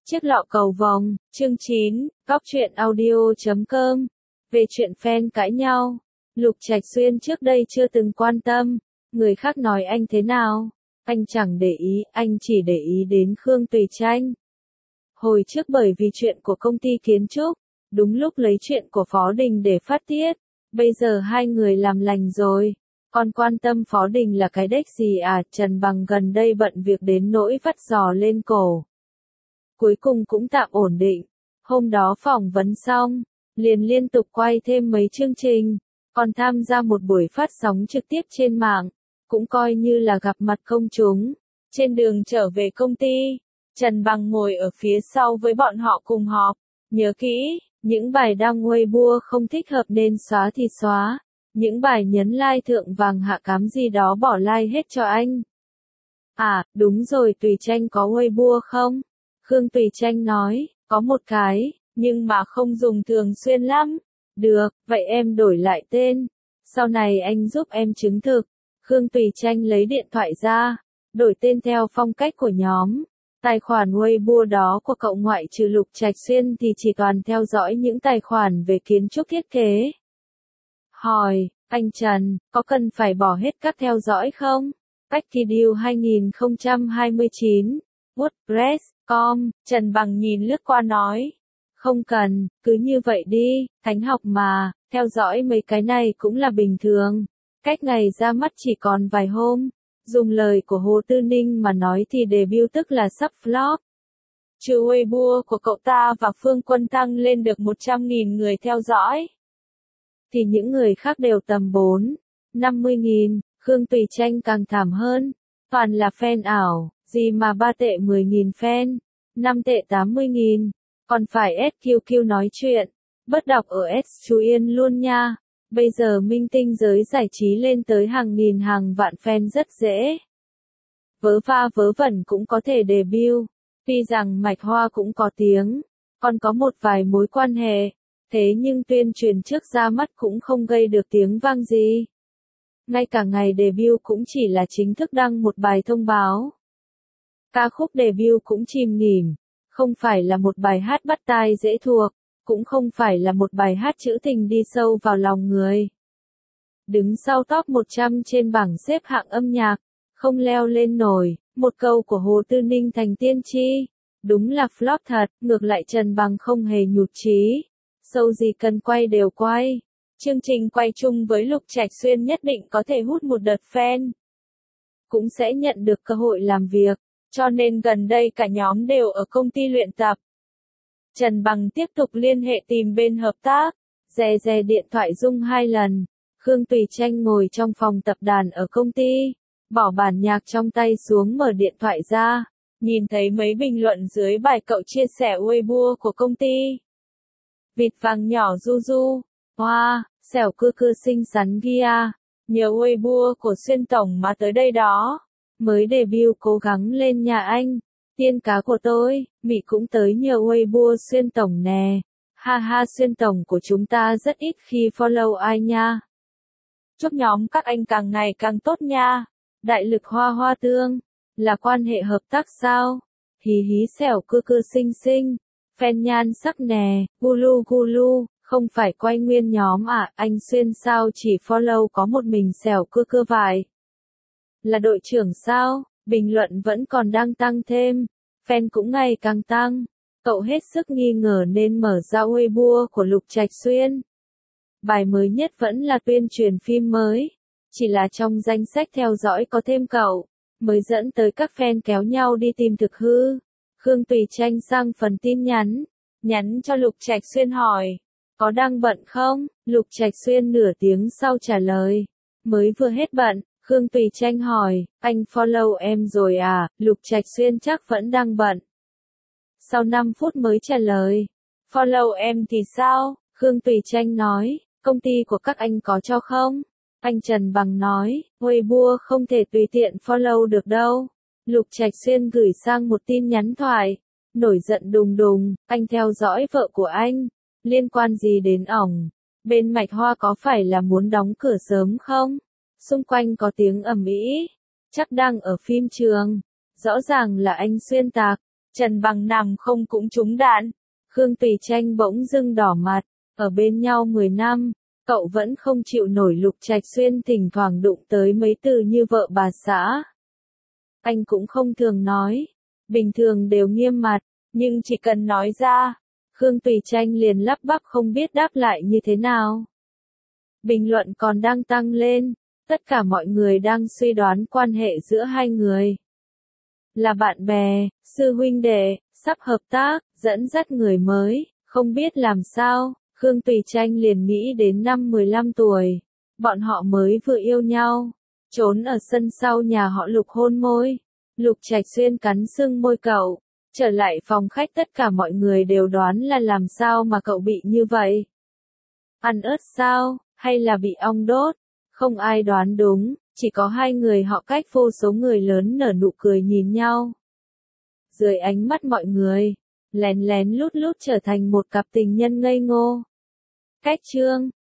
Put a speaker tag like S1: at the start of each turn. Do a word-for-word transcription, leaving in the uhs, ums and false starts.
S1: Chiếc lọ cầu vồng, chương chín, góc truyện audio chấm com. Về chuyện fan cãi nhau, Lục Trạch Xuyên trước đây chưa từng quan tâm, người khác nói anh thế nào, anh chẳng để ý, anh chỉ để ý đến Khương Tùy Tranh. Hồi trước bởi vì chuyện của công ty kiến trúc, đúng lúc lấy chuyện của Phó Đình để phát tiết, bây giờ hai người làm lành rồi, còn quan tâm Phó Đình là cái đếch gì à? Trần Bằng gần đây bận việc đến nỗi vắt giò lên cổ. Cuối cùng cũng tạm ổn định, hôm đó phỏng vấn xong, liền liên tục quay thêm mấy chương trình, còn tham gia một buổi phát sóng trực tiếp trên mạng, cũng coi như là gặp mặt công chúng. Trên đường trở về công ty, Trần Bằng ngồi ở phía sau với bọn họ cùng họp, nhớ kỹ, những bài đăng Weibo không thích hợp nên xóa thì xóa, những bài nhấn like thượng vàng hạ cám gì đó bỏ like hết cho anh. À, đúng rồi, Tùy Tranh có Weibo không? Khương Tùy Tranh nói, có một cái, nhưng mà không dùng thường xuyên lắm. Được, vậy em đổi lại tên. Sau này anh giúp em chứng thực. Khương Tùy Tranh lấy điện thoại ra, đổi tên theo phong cách của nhóm. Tài khoản Weibo đó của cậu ngoại trừ Lục Trạch Xuyên thì chỉ toàn theo dõi những tài khoản về kiến trúc thiết kế. Hỏi, anh Trần, có cần phải bỏ hết các theo dõi không? Packidil hai không hai chín, WordPress chấm com, Trần Bằng nhìn lướt qua nói. Không cần, cứ như vậy đi, Thánh học mà, theo dõi mấy cái này cũng là bình thường. Cách ngày ra mắt chỉ còn vài hôm. Dùng lời của Hồ Tư Ninh mà nói thì debut tức là sắp flop. Trừ Weibo của cậu ta và Phương Quân tăng lên được một trăm nghìn người theo dõi, thì những người khác đều tầm bốn, năm mươi nghìn, Khương Tùy Tranh càng thảm hơn. Toàn là fan ảo, gì mà ba tệ mười nghìn fan, năm tệ tám mươi nghìn, còn phải ét quy quy nói chuyện, bất đọc ở S chú Yên luôn nha. Bây giờ minh tinh giới giải trí lên tới hàng nghìn hàng vạn fan rất dễ. Vớ va vớ vẩn cũng có thể debut, tuy rằng Mạch Hoa cũng có tiếng, còn có một vài mối quan hệ, thế nhưng tuyên truyền trước ra mắt cũng không gây được tiếng vang gì. Ngay cả ngày debut cũng chỉ là chính thức đăng một bài thông báo. Ca khúc debut cũng chìm nghỉm, không phải là một bài hát bắt tai dễ thuộc, cũng không phải là một bài hát trữ tình đi sâu vào lòng người. Đứng sau top một trăm trên bảng xếp hạng âm nhạc, không leo lên nổi, một câu của Hồ Tư Ninh thành tiên tri. Đúng là flop thật, ngược lại Trần Bằng không hề nhụt chí. Sâu gì cần quay đều quay. Chương trình quay chung với Lục Trạch Xuyên nhất định có thể hút một đợt fan. Cũng sẽ nhận được cơ hội làm việc, cho nên gần đây cả nhóm đều ở công ty luyện tập. Trần Bằng tiếp tục liên hệ tìm bên hợp tác, dè dè điện thoại rung hai lần. Khương Tùy Tranh ngồi trong phòng tập đàn ở công ty, bỏ bản nhạc trong tay xuống mở điện thoại ra, nhìn thấy mấy bình luận dưới bài cậu chia sẻ Weibo của công ty. Vịt vàng nhỏ du du, hoa, wow, xẻo cưa cưa xinh xắn kia, nhờ Weibo của Xuyên Tổng mà tới đây đó. Mới debut cố gắng lên nhà anh. Tiên cá của tôi, Mị cũng tới nhờ Weibo Xuyên Tổng nè. Ha ha, Xuyên Tổng của chúng ta rất ít khi follow ai nha. Chúc nhóm các anh càng ngày càng tốt nha. Đại lực hoa hoa tương, là quan hệ hợp tác sao? Hí hí xẻo cưa cưa xinh xinh, fan nhan sắc nè, gulu gulu, không phải quay nguyên nhóm à? Anh Xuyên sao chỉ follow có một mình xẻo cưa cưa vải? Là đội trưởng sao? Bình luận vẫn còn đang tăng thêm, fan cũng ngày càng tăng. Cậu hết sức nghi ngờ nên mở ra Weibo của Lục Trạch Xuyên. Bài mới nhất vẫn là tuyên truyền phim mới, chỉ là trong danh sách theo dõi có thêm cậu, mới dẫn tới các fan kéo nhau đi tìm thực hư. Khương Tùy Tranh sang phần tin nhắn, nhắn cho Lục Trạch Xuyên hỏi, có đang bận không? Lục Trạch Xuyên nửa tiếng sau trả lời, mới vừa hết bận. Khương Tùy Tranh hỏi, anh follow em rồi à? Lục Trạch Xuyên chắc vẫn đang bận. Sau năm phút mới trả lời, follow em thì sao? Khương Tùy Tranh nói, công ty của các anh có cho không? Anh Trần Bằng nói, Weibo không thể tùy tiện follow được đâu. Lục Trạch Xuyên gửi sang một tin nhắn thoại, nổi giận đùng đùng, anh theo dõi vợ của anh, liên quan gì đến ổng? Bên Mạch Hoa có phải là muốn đóng cửa sớm không? Xung quanh có tiếng ầm ĩ, chắc đang ở phim trường, rõ ràng là anh xuyên tạc. Trần Bằng nằm không cũng trúng đạn. Khương Tùy Tranh bỗng dưng đỏ mặt, ở bên nhau mười năm, cậu vẫn không chịu nổi Lục Trạch Xuyên thỉnh thoảng đụng tới mấy từ như vợ bà xã. Anh cũng không thường nói, bình thường đều nghiêm mặt, nhưng chỉ cần nói ra, Khương Tùy Tranh liền lắp bắp không biết đáp lại như thế nào. Bình luận còn đang tăng lên, tất cả mọi người đang suy đoán quan hệ giữa hai người. Là bạn bè, sư huynh đệ, sắp hợp tác, dẫn dắt người mới, không biết làm sao, Khương Tùy Tranh liền nghĩ đến năm mười lăm tuổi. Bọn họ mới vừa yêu nhau, trốn ở sân sau nhà họ Lục hôn môi. Lục Trạch Xuyên cắn sưng môi cậu, trở lại phòng khách tất cả mọi người đều đoán là làm sao mà cậu bị như vậy. Ăn ớt sao, hay là bị ong đốt? Không ai đoán đúng, chỉ có hai người họ cách vô số người lớn nở nụ cười nhìn nhau. Dưới ánh mắt mọi người, lén lén lút lút trở thành một cặp tình nhân ngây ngô. Cách chương